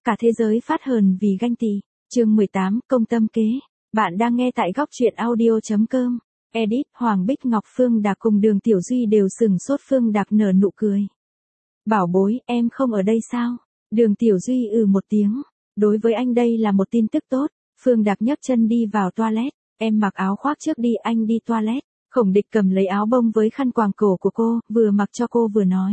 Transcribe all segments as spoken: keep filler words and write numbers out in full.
cả thế giới phát hờn vì ganh tị. Chương mười tám, công tâm kế. Bạn đang nghe tại góc truyện audio chấm com. Edit, Hoàng Bích Ngọc, Phương Đạc cùng Đường Tiểu Duy đều sừng sốt. Phương Đạc nở nụ cười. Bảo bối, em không ở đây sao? Đường Tiểu Duy ừ một tiếng. Đối với anh đây là một tin tức tốt. Phương Đạc nhấc chân đi vào toilet. Em mặc áo khoác trước đi, anh đi toilet. Khổng Địch cầm lấy áo bông với khăn quàng cổ của cô, vừa mặc cho cô vừa nói.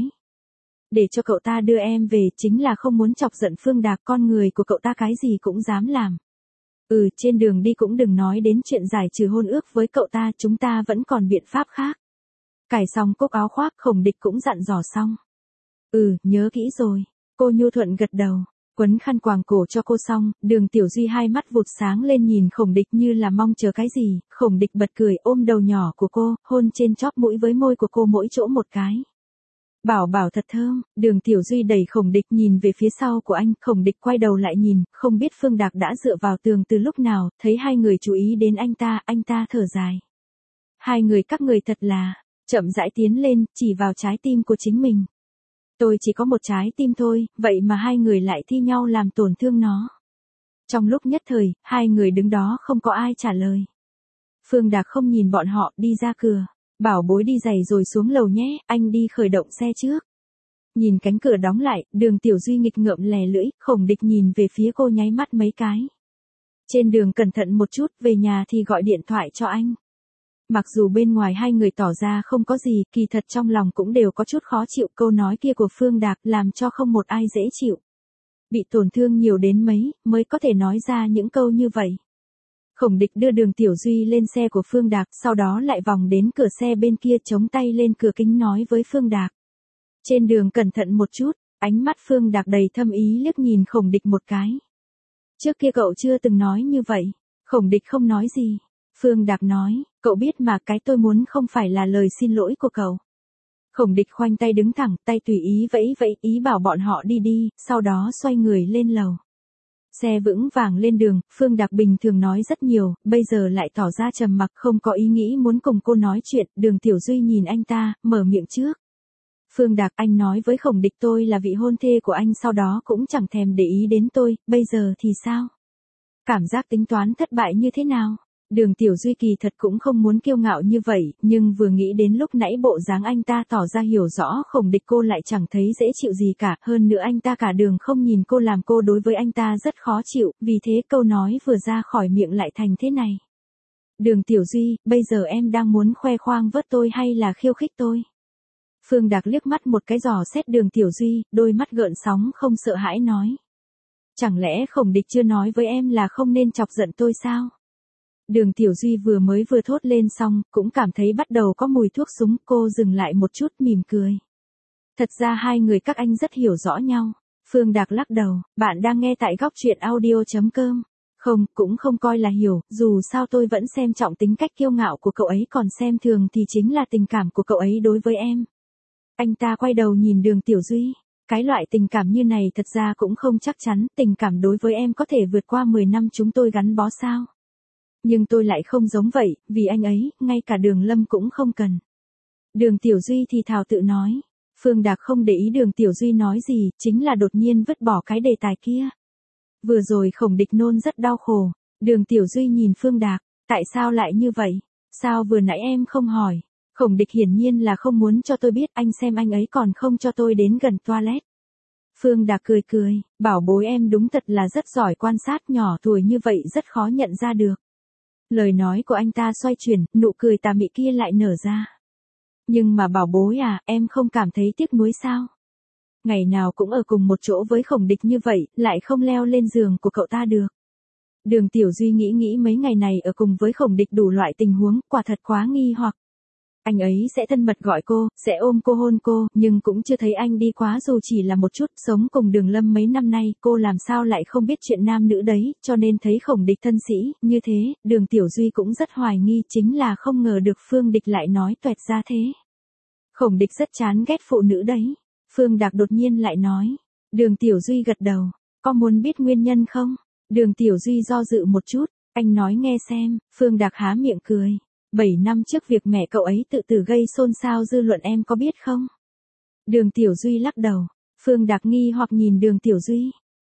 Để cho cậu ta đưa em về chính là không muốn chọc giận Phương Đạc, con người của cậu ta cái gì cũng dám làm. Ừ, trên đường đi cũng đừng nói đến chuyện giải trừ hôn ước với cậu ta, chúng ta vẫn còn biện pháp khác. Cài xong cúc áo khoác, Khổng Địch cũng dặn dò xong. Ừ, nhớ kỹ rồi. Cô nhu thuận gật đầu. Quấn khăn quàng cổ cho cô xong, Đường Tiểu Duy hai mắt vụt sáng lên nhìn Khổng Địch như là mong chờ cái gì. Khổng Địch bật cười ôm đầu nhỏ của cô, hôn trên chóp mũi với môi của cô mỗi chỗ một cái. Bảo bảo thật thơm. Đường Tiểu Duy đẩy Khổng Địch nhìn về phía sau của anh. Khổng Địch quay đầu lại nhìn, không biết Phương Đạc đã dựa vào tường từ lúc nào, thấy hai người chú ý đến anh ta, anh ta thở dài. Hai người các người thật là, chậm rãi tiến lên, chỉ vào trái tim của chính mình. Tôi chỉ có một trái tim thôi, vậy mà hai người lại thi nhau làm tổn thương nó. Trong lúc nhất thời, hai người đứng đó không có ai trả lời. Phương Đạc không nhìn bọn họ, đi ra cửa. Bảo bối đi giày rồi xuống lầu nhé, anh đi khởi động xe trước. Nhìn cánh cửa đóng lại, Đường Tiểu Duy nghịch ngợm lè lưỡi, Khổng Địch nhìn về phía cô nháy mắt mấy cái. Trên đường cẩn thận một chút, về nhà thì gọi điện thoại cho anh. Mặc dù bên ngoài hai người tỏ ra không có gì, kỳ thật trong lòng cũng đều có chút khó chịu. Câu nói kia của Phương Đạc làm cho không một ai dễ chịu. Bị tổn thương nhiều đến mấy, mới có thể nói ra những câu như vậy. Khổng Địch đưa Đường Tiểu Duy lên xe của Phương Đạc, sau đó lại vòng đến cửa xe bên kia chống tay lên cửa kính nói với Phương Đạc. Trên đường cẩn thận một chút, ánh mắt Phương Đạc đầy thâm ý liếc nhìn Khổng Địch một cái. Trước kia cậu chưa từng nói như vậy. Khổng Địch không nói gì. Phương Đạc nói, cậu biết mà, cái tôi muốn không phải là lời xin lỗi của cậu. Khổng Địch khoanh tay đứng thẳng, tay tùy ý vẫy vẫy, ý bảo bọn họ đi đi, sau đó xoay người lên lầu. Xe vững vàng lên đường, Phương Đạc bình thường nói rất nhiều, bây giờ lại tỏ ra trầm mặc, không có ý nghĩ muốn cùng cô nói chuyện. Đường Tiểu Duy nhìn anh ta, mở miệng trước. Phương Đạc, anh nói với Khổng Địch tôi là vị hôn thê của anh, sau đó cũng chẳng thèm để ý đến tôi, bây giờ thì sao? Cảm giác tính toán thất bại như thế nào? Đường Tiểu Duy kỳ thật cũng không muốn kiêu ngạo như vậy, nhưng vừa nghĩ đến lúc nãy bộ dáng anh ta tỏ ra hiểu rõ Khổng Địch cô lại chẳng thấy dễ chịu gì cả, hơn nữa anh ta cả đường không nhìn cô làm cô đối với anh ta rất khó chịu, vì thế câu nói vừa ra khỏi miệng lại thành thế này. Đường Tiểu Duy, bây giờ em đang muốn khoe khoang vớt tôi hay là khiêu khích tôi? Phương Đạc liếc mắt một cái dò xét Đường Tiểu Duy, đôi mắt gợn sóng không sợ hãi nói. Chẳng lẽ Khổng Địch chưa nói với em là không nên chọc giận tôi sao? Đường Tiểu Duy vừa mới vừa thốt lên xong, cũng cảm thấy bắt đầu có mùi thuốc súng, cô dừng lại một chút mỉm cười. Thật ra hai người các anh rất hiểu rõ nhau. Phương Đạc lắc đầu, bạn đang nghe tại góc truyện audio chấm com. Không, cũng không coi là hiểu, dù sao tôi vẫn xem trọng tính cách kiêu ngạo của cậu ấy, còn xem thường thì chính là tình cảm của cậu ấy đối với em. Anh ta quay đầu nhìn Đường Tiểu Duy. Cái loại tình cảm như này thật ra cũng không chắc chắn, tình cảm đối với em có thể vượt qua mười năm chúng tôi gắn bó sao? Nhưng tôi lại không giống vậy, vì anh ấy, ngay cả Đường Lâm cũng không cần. Đường Tiểu Duy thì thào tự nói. Phương Đạc không để ý Đường Tiểu Duy nói gì, chính là đột nhiên vứt bỏ cái đề tài kia. Vừa rồi Khổng Địch nôn rất đau khổ. Đường Tiểu Duy nhìn Phương Đạc, tại sao lại như vậy? Sao vừa nãy em không hỏi? Khổng Địch hiển nhiên là không muốn cho tôi biết, anh xem anh ấy còn không cho tôi đến gần toilet. Phương Đạc cười cười, bảo bối em đúng thật là rất giỏi quan sát, nhỏ tuổi như vậy rất khó nhận ra được. Lời nói của anh ta xoay chuyển, nụ cười tà mị kia lại nở ra. Nhưng mà bảo bối à, em không cảm thấy tiếc nuối sao? Ngày nào cũng ở cùng một chỗ với Khổng Địch như vậy, lại không leo lên giường của cậu ta được. Đường Tiểu Duy nghĩ nghĩ mấy ngày này ở cùng với Khổng Địch đủ loại tình huống, quả thật quá nghi hoặc. Anh ấy sẽ thân mật gọi cô, sẽ ôm cô hôn cô, nhưng cũng chưa thấy anh đi quá dù chỉ là một chút. Sống cùng Đường Lâm mấy năm nay, cô làm sao lại không biết chuyện nam nữ đấy, cho nên thấy Khổng Địch thân sĩ, như thế, Đường Tiểu Duy cũng rất hoài nghi, chính là không ngờ được Phương Địch lại nói toẹt ra thế. Khổng Địch rất chán ghét phụ nữ đấy. Phương Đạc đột nhiên lại nói. Đường Tiểu Duy gật đầu, có muốn biết nguyên nhân không? Đường Tiểu Duy do dự một chút, anh nói nghe xem. Phương Đạc há miệng cười. Bảy năm trước việc mẹ cậu ấy tự tử gây xôn xao dư luận em có biết không? Đường Tiểu Duy lắc đầu. Phương Đạc nghi hoặc nhìn Đường Tiểu Duy.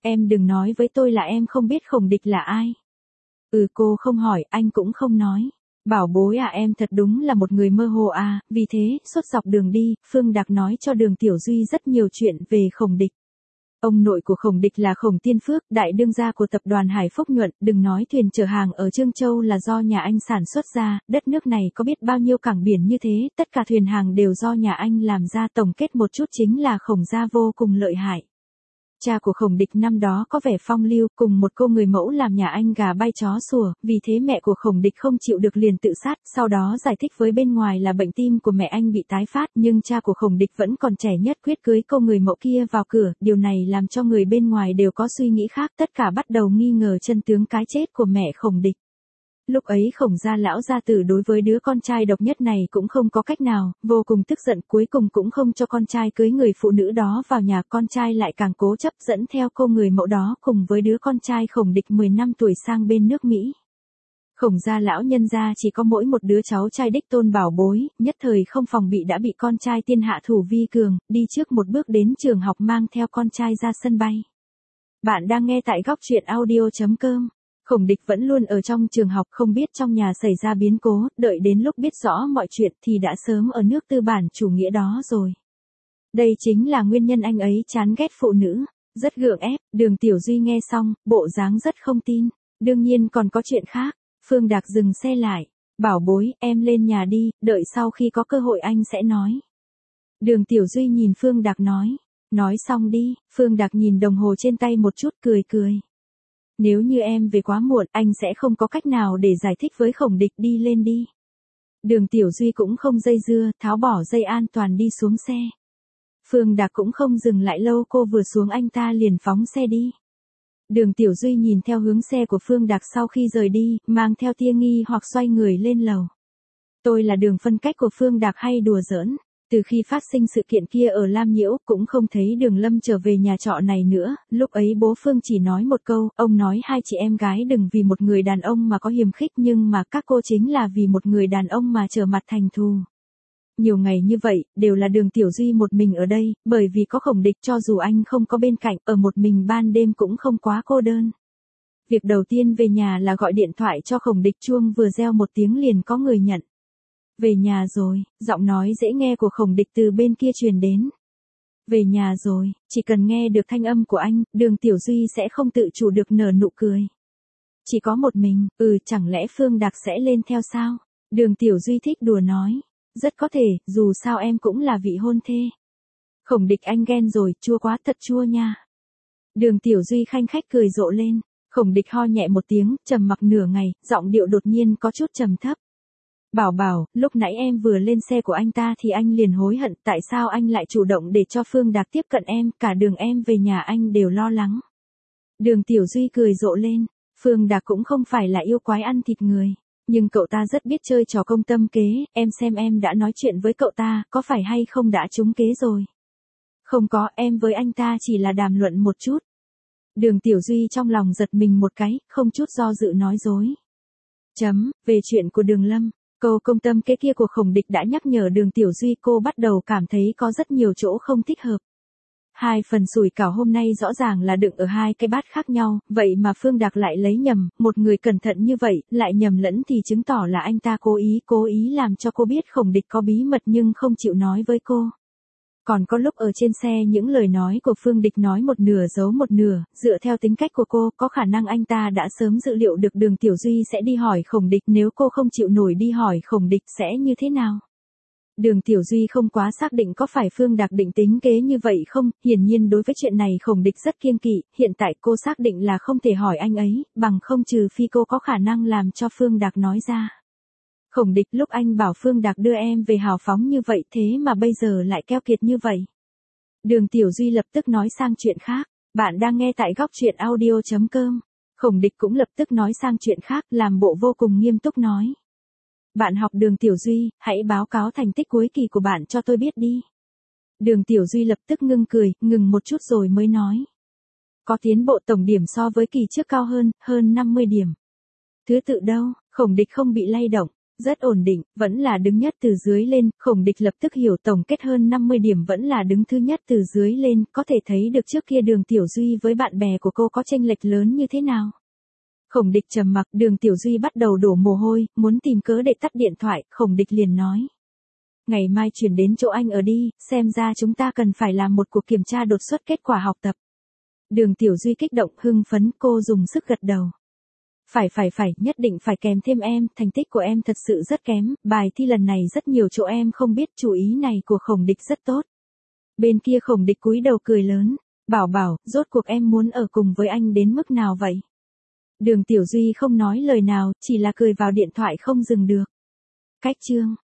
Em đừng nói với tôi là em không biết Khổng Địch là ai. Ừ, cô không hỏi, anh cũng không nói. Bảo bối à, em thật đúng là một người mơ hồ à, vì thế, suốt dọc đường đi, Phương Đạc nói cho Đường Tiểu Duy rất nhiều chuyện về Khổng Địch. Ông nội của Khổng Địch là Khổng Tiên Phước, đại đương gia của tập đoàn Hải Phúc Nhuận, đừng nói thuyền chở hàng ở Trương Châu là do nhà anh sản xuất ra, đất nước này có biết bao nhiêu cảng biển như thế, tất cả thuyền hàng đều do nhà anh làm ra, tổng kết một chút chính là Khổng gia vô cùng lợi hại. Cha của Khổng Địch năm đó có vẻ phong lưu, cùng một cô người mẫu làm nhà anh gà bay chó sủa, vì thế mẹ của Khổng Địch không chịu được liền tự sát, sau đó giải thích với bên ngoài là bệnh tim của mẹ anh bị tái phát, nhưng cha của Khổng Địch vẫn còn trẻ nhất quyết cưới cô người mẫu kia vào cửa, điều này làm cho người bên ngoài đều có suy nghĩ khác, tất cả bắt đầu nghi ngờ chân tướng cái chết của mẹ Khổng Địch. Lúc ấy Khổng gia lão gia tử đối với đứa con trai độc nhất này cũng không có cách nào, vô cùng tức giận, cuối cùng cũng không cho con trai cưới người phụ nữ đó vào nhà, con trai lại càng cố chấp dẫn theo cô người mẫu đó cùng với đứa con trai Khổng Địch mười năm tuổi sang bên nước Mỹ. Khổng gia lão nhân gia chỉ có mỗi một đứa cháu trai đích tôn bảo bối, nhất thời không phòng bị đã bị con trai tiên hạ thủ vi cường, đi trước một bước đến trường học mang theo con trai ra sân bay. Bạn đang nghe tại góc truyện audio chấm com. Khổng Địch vẫn luôn ở trong trường học, không biết trong nhà xảy ra biến cố, đợi đến lúc biết rõ mọi chuyện thì đã sớm ở nước tư bản chủ nghĩa đó rồi. Đây chính là nguyên nhân anh ấy chán ghét phụ nữ, rất gượng ép. Đường Tiểu Duy nghe xong, bộ dáng rất không tin. Đương nhiên còn có chuyện khác. Phương Đạc dừng xe lại. Bảo bối, em lên nhà đi, đợi sau khi có cơ hội anh sẽ nói. Đường Tiểu Duy nhìn Phương Đạc nói. Nói xong đi. Phương Đạc nhìn đồng hồ trên tay một chút, cười cười. Nếu như em về quá muộn, anh sẽ không có cách nào để giải thích với Khổng Địch, đi lên đi. Đường Tiểu Duy cũng không dây dưa, tháo bỏ dây an toàn đi xuống xe. Phương Đạc cũng không dừng lại lâu, cô vừa xuống anh ta liền phóng xe đi. Đường Tiểu Duy nhìn theo hướng xe của Phương Đạc sau khi rời đi, mang theo tia nghi hoặc xoay người lên lầu. Tôi là Đường phân cách của Phương Đạc hay đùa giỡn? Từ khi phát sinh sự kiện kia ở Lam Nhiễu, cũng không thấy Đường Lâm trở về nhà trọ này nữa, lúc ấy bố Phương chỉ nói một câu, ông nói hai chị em gái đừng vì một người đàn ông mà có hiềm khích, nhưng mà các cô chính là vì một người đàn ông mà trở mặt thành thù. Nhiều ngày như vậy, đều là Đường Tiểu Duy một mình ở đây, bởi vì có Khổng Địch, cho dù anh không có bên cạnh, ở một mình ban đêm cũng không quá cô đơn. Việc đầu tiên về nhà là gọi điện thoại cho Khổng Địch, chuông vừa reo một tiếng liền có người nhận. Về nhà rồi, giọng nói dễ nghe của Khổng Địch từ bên kia truyền đến. Về nhà rồi, chỉ cần nghe được thanh âm của anh, Đường Tiểu Duy sẽ không tự chủ được nở nụ cười. Chỉ có một mình, ừ, chẳng lẽ Phương Đạc sẽ lên theo sao? Đường Tiểu Duy thích đùa nói. Rất có thể, dù sao em cũng là vị hôn thê. Khổng Địch anh ghen rồi, chua quá, thật chua nha. Đường Tiểu Duy khanh khách cười rộ lên. Khổng Địch ho nhẹ một tiếng, trầm mặc nửa ngày, giọng điệu đột nhiên có chút trầm thấp. Bảo bảo, lúc nãy em vừa lên xe của anh ta thì anh liền hối hận, tại sao anh lại chủ động để cho Phương Đạc tiếp cận em, cả đường em về nhà anh đều lo lắng. Đường Tiểu Duy cười rộ lên, Phương Đạc cũng không phải là yêu quái ăn thịt người, nhưng cậu ta rất biết chơi trò công tâm kế, em xem em đã nói chuyện với cậu ta, có phải hay không đã trúng kế rồi. Không có, em với anh ta chỉ là đàm luận một chút. Đường Tiểu Duy trong lòng giật mình một cái, không chút do dự nói dối. Chấm, về chuyện của Đường Lâm. Câu công tâm kế kia của Khổng Địch đã nhắc nhở Đường Tiểu Duy, cô bắt đầu cảm thấy có rất nhiều chỗ không thích hợp. Hai phần sủi cảo hôm nay rõ ràng là đựng ở hai cái bát khác nhau, vậy mà Phương Đạc lại lấy nhầm, một người cẩn thận như vậy, lại nhầm lẫn thì chứng tỏ là anh ta cố ý, cố ý làm cho cô biết Khổng Địch có bí mật nhưng không chịu nói với cô. Còn có lúc ở trên xe những lời nói của Phương Địch nói một nửa giấu một nửa, dựa theo tính cách của cô, có khả năng anh ta đã sớm dự liệu được Đường Tiểu Duy sẽ đi hỏi Khổng Địch, nếu cô không chịu nổi đi hỏi Khổng Địch sẽ như thế nào. Đường Tiểu Duy không quá xác định có phải Phương Đạc định tính kế như vậy không, hiển nhiên đối với chuyện này Khổng Địch rất kiêng kỵ, hiện tại cô xác định là không thể hỏi anh ấy, bằng không trừ phi cô có khả năng làm cho Phương Đạc nói ra. Khổng Địch, lúc anh bảo Phương Đạc đưa em về hào phóng như vậy thế mà bây giờ lại keo kiệt như vậy. Đường Tiểu Duy lập tức nói sang chuyện khác. Bạn đang nghe tại góc truyện audio chấm com. Khổng Địch cũng lập tức nói sang chuyện khác, làm bộ vô cùng nghiêm túc nói. Bạn học Đường Tiểu Duy, hãy báo cáo thành tích cuối kỳ của bạn cho tôi biết đi. Đường Tiểu Duy lập tức ngưng cười, ngừng một chút rồi mới nói. Có tiến bộ, tổng điểm so với kỳ trước cao hơn, hơn năm mươi điểm. Thứ tự đâu? Khổng Địch không bị lay động. Rất ổn định, vẫn là đứng nhất từ dưới lên, Khổng Địch lập tức hiểu tổng kết hơn năm mươi điểm vẫn là đứng thứ nhất từ dưới lên, có thể thấy được trước kia Đường Tiểu Duy với bạn bè của cô có chênh lệch lớn như thế nào. Khổng Địch trầm mặc, Đường Tiểu Duy bắt đầu đổ mồ hôi, muốn tìm cớ để tắt điện thoại, Khổng Địch liền nói. Ngày mai chuyển đến chỗ anh ở đi, xem ra chúng ta cần phải làm một cuộc kiểm tra đột xuất kết quả học tập. Đường Tiểu Duy kích động hưng phấn, cô dùng sức gật đầu. Phải phải phải, nhất định phải kèm thêm em, thành tích của em thật sự rất kém, bài thi lần này rất nhiều chỗ em không biết, chú ý này của Khổng Địch rất tốt. Bên kia Khổng Địch cúi đầu cười lớn, bảo bảo, rốt cuộc em muốn ở cùng với anh đến mức nào vậy? Đường Tiểu Duy không nói lời nào, chỉ là cười vào điện thoại không dừng được. Cách chương